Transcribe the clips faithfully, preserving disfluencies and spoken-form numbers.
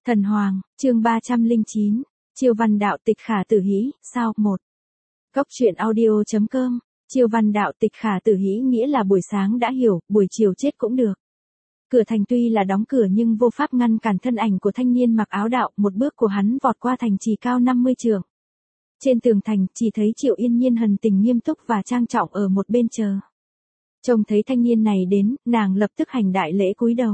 Thần Hoàng, chương ba trăm lẻ chín, Chiêu văn đạo tịch khả tử hĩ, sao, một. Góc truyện audio.com, Chiêu văn đạo tịch khả tử hĩ nghĩa là buổi sáng đã hiểu, buổi chiều chết cũng được. Cửa thành tuy là đóng cửa nhưng vô pháp ngăn cản thân ảnh của thanh niên mặc áo đạo, một bước của hắn vọt qua thành trì cao năm mươi trượng. Trên tường thành, chỉ thấy Triệu Yên Nhiên hần tình nghiêm túc và trang trọng ở một bên chờ. Trông thấy thanh niên này đến, nàng lập tức hành đại lễ cúi đầu.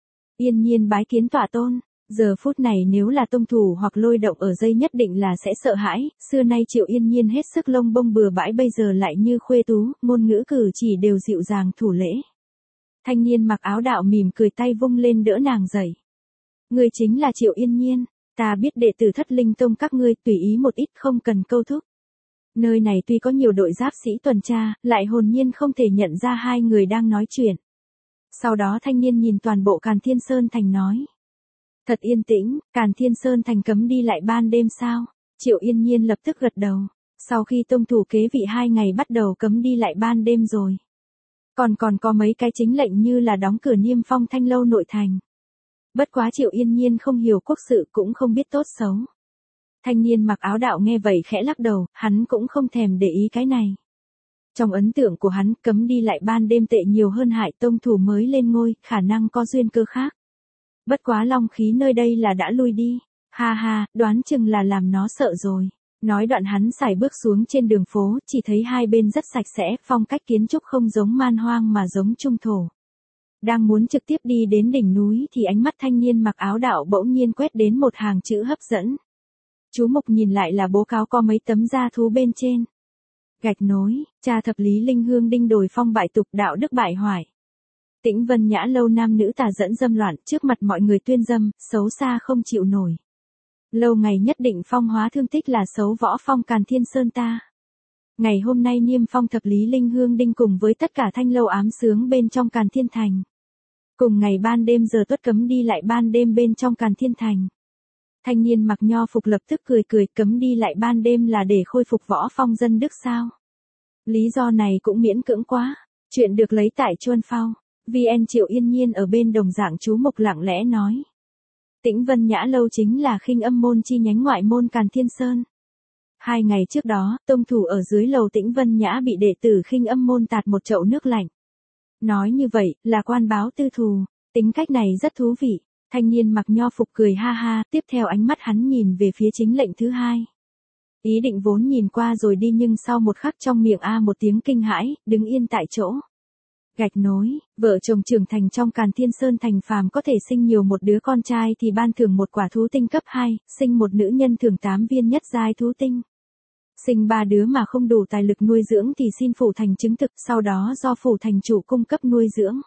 Yên Nhiên bái kiến tọa tôn. Giờ phút này nếu là tông thủ hoặc lôi động ở dây nhất định là sẽ sợ hãi, xưa nay Triệu Yên Nhiên hết sức lông bông bừa bãi bây giờ lại như khuê tú, ngôn ngữ cử chỉ đều dịu dàng thủ lễ. Thanh niên mặc áo đạo mỉm cười tay vung lên đỡ nàng dậy. Ngươi chính là Triệu Yên Nhiên, ta biết đệ tử Thất Linh Tông các ngươi tùy ý một ít không cần câu thúc. Nơi này tuy có nhiều đội giáp sĩ tuần tra, lại hồn nhiên không thể nhận ra hai người đang nói chuyện. Sau đó thanh niên nhìn toàn bộ Càn Thiên Sơn Thành nói. Thật yên tĩnh, Càn Thiên Sơn Thành cấm đi lại ban đêm sao? Triệu Yên Nhiên lập tức gật đầu. Sau khi tông thủ kế vị hai ngày bắt đầu cấm đi lại ban đêm rồi. Còn còn có mấy cái chính lệnh như là đóng cửa Niêm Phong Thanh Lâu nội thành. Bất quá Triệu Yên Nhiên không hiểu quốc sự cũng không biết tốt xấu. Thanh niên mặc áo đạo nghe vậy khẽ lắc đầu, hắn cũng không thèm để ý cái này. Trong ấn tượng của hắn, cấm đi lại ban đêm tệ nhiều hơn hại tông thủ mới lên ngôi, khả năng có duyên cơ khác. Bất quá long khí nơi đây là đã lui đi. Ha ha, đoán chừng là làm nó sợ rồi. Nói đoạn hắn sải bước xuống trên đường phố, chỉ thấy hai bên rất sạch sẽ, phong cách kiến trúc không giống man hoang mà giống trung thổ. Đang muốn trực tiếp đi đến đỉnh núi thì ánh mắt thanh niên mặc áo đạo bỗng nhiên quét đến một hàng chữ hấp dẫn. Chú mục nhìn lại là bố cáo có mấy tấm da thú bên trên. Gạch nối, cha thập lý linh hương đinh đồi phong bại tục đạo đức bại hoại. Tĩnh Vân Nhã lâu nam nữ tà dẫn dâm loạn, trước mặt mọi người tuyên dâm, xấu xa không chịu nổi. Lâu ngày nhất định phong hóa thương tích là xấu võ phong Càn Thiên Sơn ta. Ngày hôm nay niêm phong thập lý linh hương đinh cùng với tất cả thanh lâu ám sướng bên trong Càn Thiên Thành. Cùng ngày ban đêm giờ tuất cấm đi lại ban đêm bên trong Càn Thiên Thành. Thanh niên mặc nho phục lập tức cười cười, cấm đi lại ban đêm là để khôi phục võ phong dân đức sao? Lý do này cũng miễn cưỡng quá. Chuyện được lấy tại Chuân Phao. vê en Triệu Yên Nhiên ở bên đồng dạng chú mục lặng lẽ nói. Tĩnh Vân Nhã lâu chính là Khinh Âm môn chi nhánh ngoại môn Càn Thiên Sơn. Hai ngày trước đó, tông thủ ở dưới lầu Tĩnh Vân Nhã bị đệ tử Khinh Âm môn tạt một chậu nước lạnh. Nói như vậy, là quan báo tư thù, tính cách này rất thú vị. Thanh niên mặc nho phục cười ha ha, tiếp theo ánh mắt hắn nhìn về phía chính lệnh thứ hai. Ý định vốn nhìn qua rồi đi nhưng sau một khắc trong miệng a một tiếng kinh hãi, đứng yên tại chỗ. Gạch nối, vợ chồng trưởng thành trong Càn Thiên Sơn Thành phàm có thể sinh nhiều một đứa con trai thì ban thưởng một quả thú tinh cấp hai, sinh một nữ nhân thưởng tám viên nhất giai thú tinh. Sinh ba đứa mà không đủ tài lực nuôi dưỡng thì xin phủ thành chứng thực, sau đó do phủ thành chủ cung cấp nuôi dưỡng.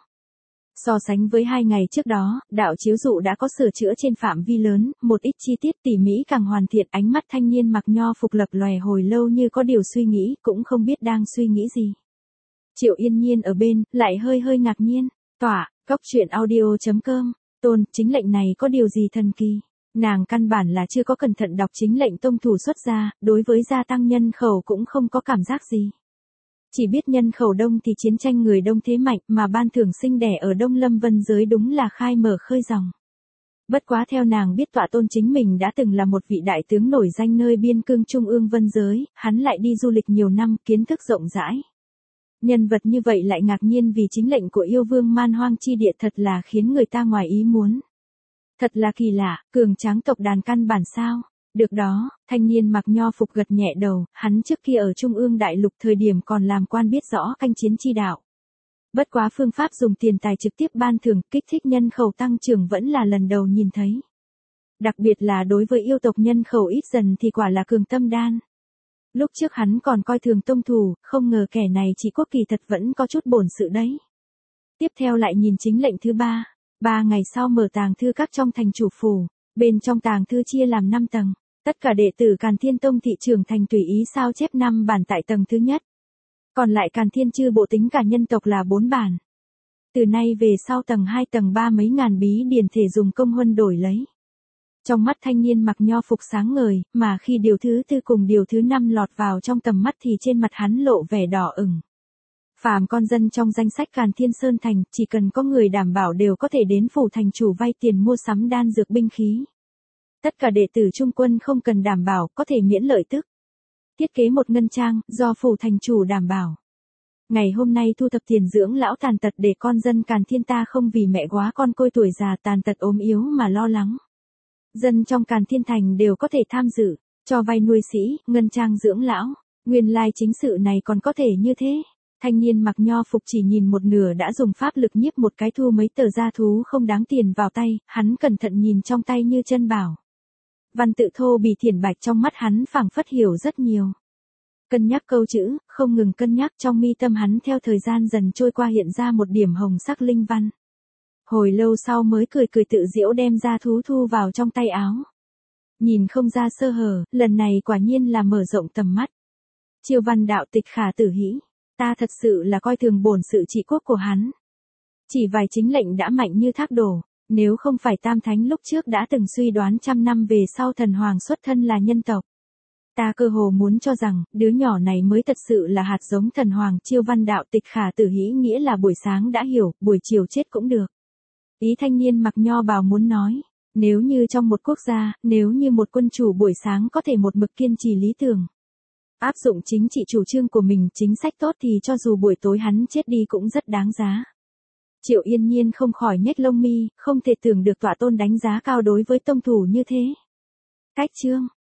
So sánh với hai ngày trước đó, đạo chiếu dụ đã có sửa chữa trên phạm vi lớn, một ít chi tiết tỉ mỉ càng hoàn thiện. Ánh mắt thanh niên mặc nho phục lập lòe hồi lâu như có điều suy nghĩ, cũng không biết đang suy nghĩ gì. Triệu Yên Nhiên ở bên, lại hơi hơi ngạc nhiên. Tỏa, góc truyện audio.com, tôn, chính lệnh này có điều gì thần kỳ? Nàng căn bản là chưa có cẩn thận đọc chính lệnh tông thủ xuất ra, đối với gia tăng nhân khẩu cũng không có cảm giác gì. Chỉ biết nhân khẩu đông thì chiến tranh người đông thế mạnh, mà ban thưởng sinh đẻ ở Đông Lâm Vân giới đúng là khai mở khơi dòng. Bất quá theo nàng biết tọa tôn chính mình đã từng là một vị đại tướng nổi danh nơi biên cương trung ương Vân giới, hắn lại đi du lịch nhiều năm, kiến thức rộng rãi. Nhân vật như vậy lại ngạc nhiên vì chính lệnh của yêu vương man hoang chi địa thật là khiến người ta ngoài ý muốn. Thật là kỳ lạ, cường tráng tộc đàn căn bản sao? Được đó, thanh niên mặc nho phục gật nhẹ đầu, hắn trước kia ở Trung ương Đại Lục thời điểm còn làm quan biết rõ canh chiến chi đạo. Bất quá phương pháp dùng tiền tài trực tiếp ban thưởng kích thích nhân khẩu tăng trưởng vẫn là lần đầu nhìn thấy. Đặc biệt là đối với yêu tộc nhân khẩu ít dần thì quả là cường tâm đan. Lúc trước hắn còn coi thường tông thủ, không ngờ kẻ này chỉ có kỳ thật vẫn có chút bổn sự đấy. Tiếp theo lại nhìn chính lệnh thứ ba. Ba ngày sau mở tàng thư các trong thành chủ phủ, bên trong tàng thư chia làm năm tầng. Tất cả đệ tử Càn Thiên Tông thị trưởng thành tùy ý sao chép năm bản tại tầng thứ nhất. Còn lại Càn Thiên chư bộ tính cả nhân tộc là bốn bản. Từ nay về sau tầng hai tầng ba mấy ngàn bí điển thể dùng công huân đổi lấy. Trong mắt thanh niên mặc nho phục sáng ngời, mà khi điều thứ tư cùng điều thứ năm lọt vào trong tầm mắt thì trên mặt hắn lộ vẻ đỏ ửng. Phàm con dân trong danh sách Càn Thiên Sơn Thành, chỉ cần có người đảm bảo đều có thể đến phủ thành chủ vay tiền mua sắm đan dược binh khí. Tất cả đệ tử trung quân không cần đảm bảo, có thể miễn lợi tức. Thiết kế một ngân trang, do phủ thành chủ đảm bảo. Ngày hôm nay thu thập tiền dưỡng lão tàn tật để con dân Càn Thiên ta không vì mẹ quá con côi tuổi già tàn tật ốm yếu mà lo lắng. Dân trong Càn Thiên thành đều có thể tham dự, cho vay nuôi sĩ, ngân trang dưỡng lão. Nguyên lai chính sự này còn có thể như thế. Thanh niên mặc nho phục chỉ nhìn một nửa đã dùng pháp lực nhiếp một cái thu mấy tờ gia thú không đáng tiền vào tay, hắn cẩn thận nhìn trong tay như chân bảo. Văn tự thô bì thiển bạch trong mắt hắn phảng phất hiểu rất nhiều. Cân nhắc câu chữ, không ngừng cân nhắc trong mi tâm hắn theo thời gian dần trôi qua hiện ra một điểm hồng sắc linh văn. Hồi lâu sau mới cười cười tự giễu đem gia thú thu vào trong tay áo. Nhìn không ra sơ hở, lần này quả nhiên là mở rộng tầm mắt. Chiêu Văn đạo tịch khả tử hĩ, ta thật sự là coi thường bổn sự trị quốc của hắn. Chỉ vài chính lệnh đã mạnh như thác đổ, nếu không phải Tam Thánh lúc trước đã từng suy đoán trăm năm về sau thần hoàng xuất thân là nhân tộc. Ta cơ hồ muốn cho rằng, đứa nhỏ này mới thật sự là hạt giống thần hoàng. Chiêu Văn đạo tịch khả tử hĩ nghĩa là buổi sáng đã hiểu, buổi chiều chết cũng được. Ý thanh niên mặc nho bào muốn nói, nếu như trong một quốc gia, nếu như một quân chủ buổi sáng có thể một mực kiên trì lý tưởng, áp dụng chính trị chủ trương của mình, chính sách tốt thì cho dù buổi tối hắn chết đi cũng rất đáng giá. Triệu Yên Nhiên không khỏi nhếch lông mi, không thể tưởng được tọa tôn đánh giá cao đối với tông thủ như thế. Cách chương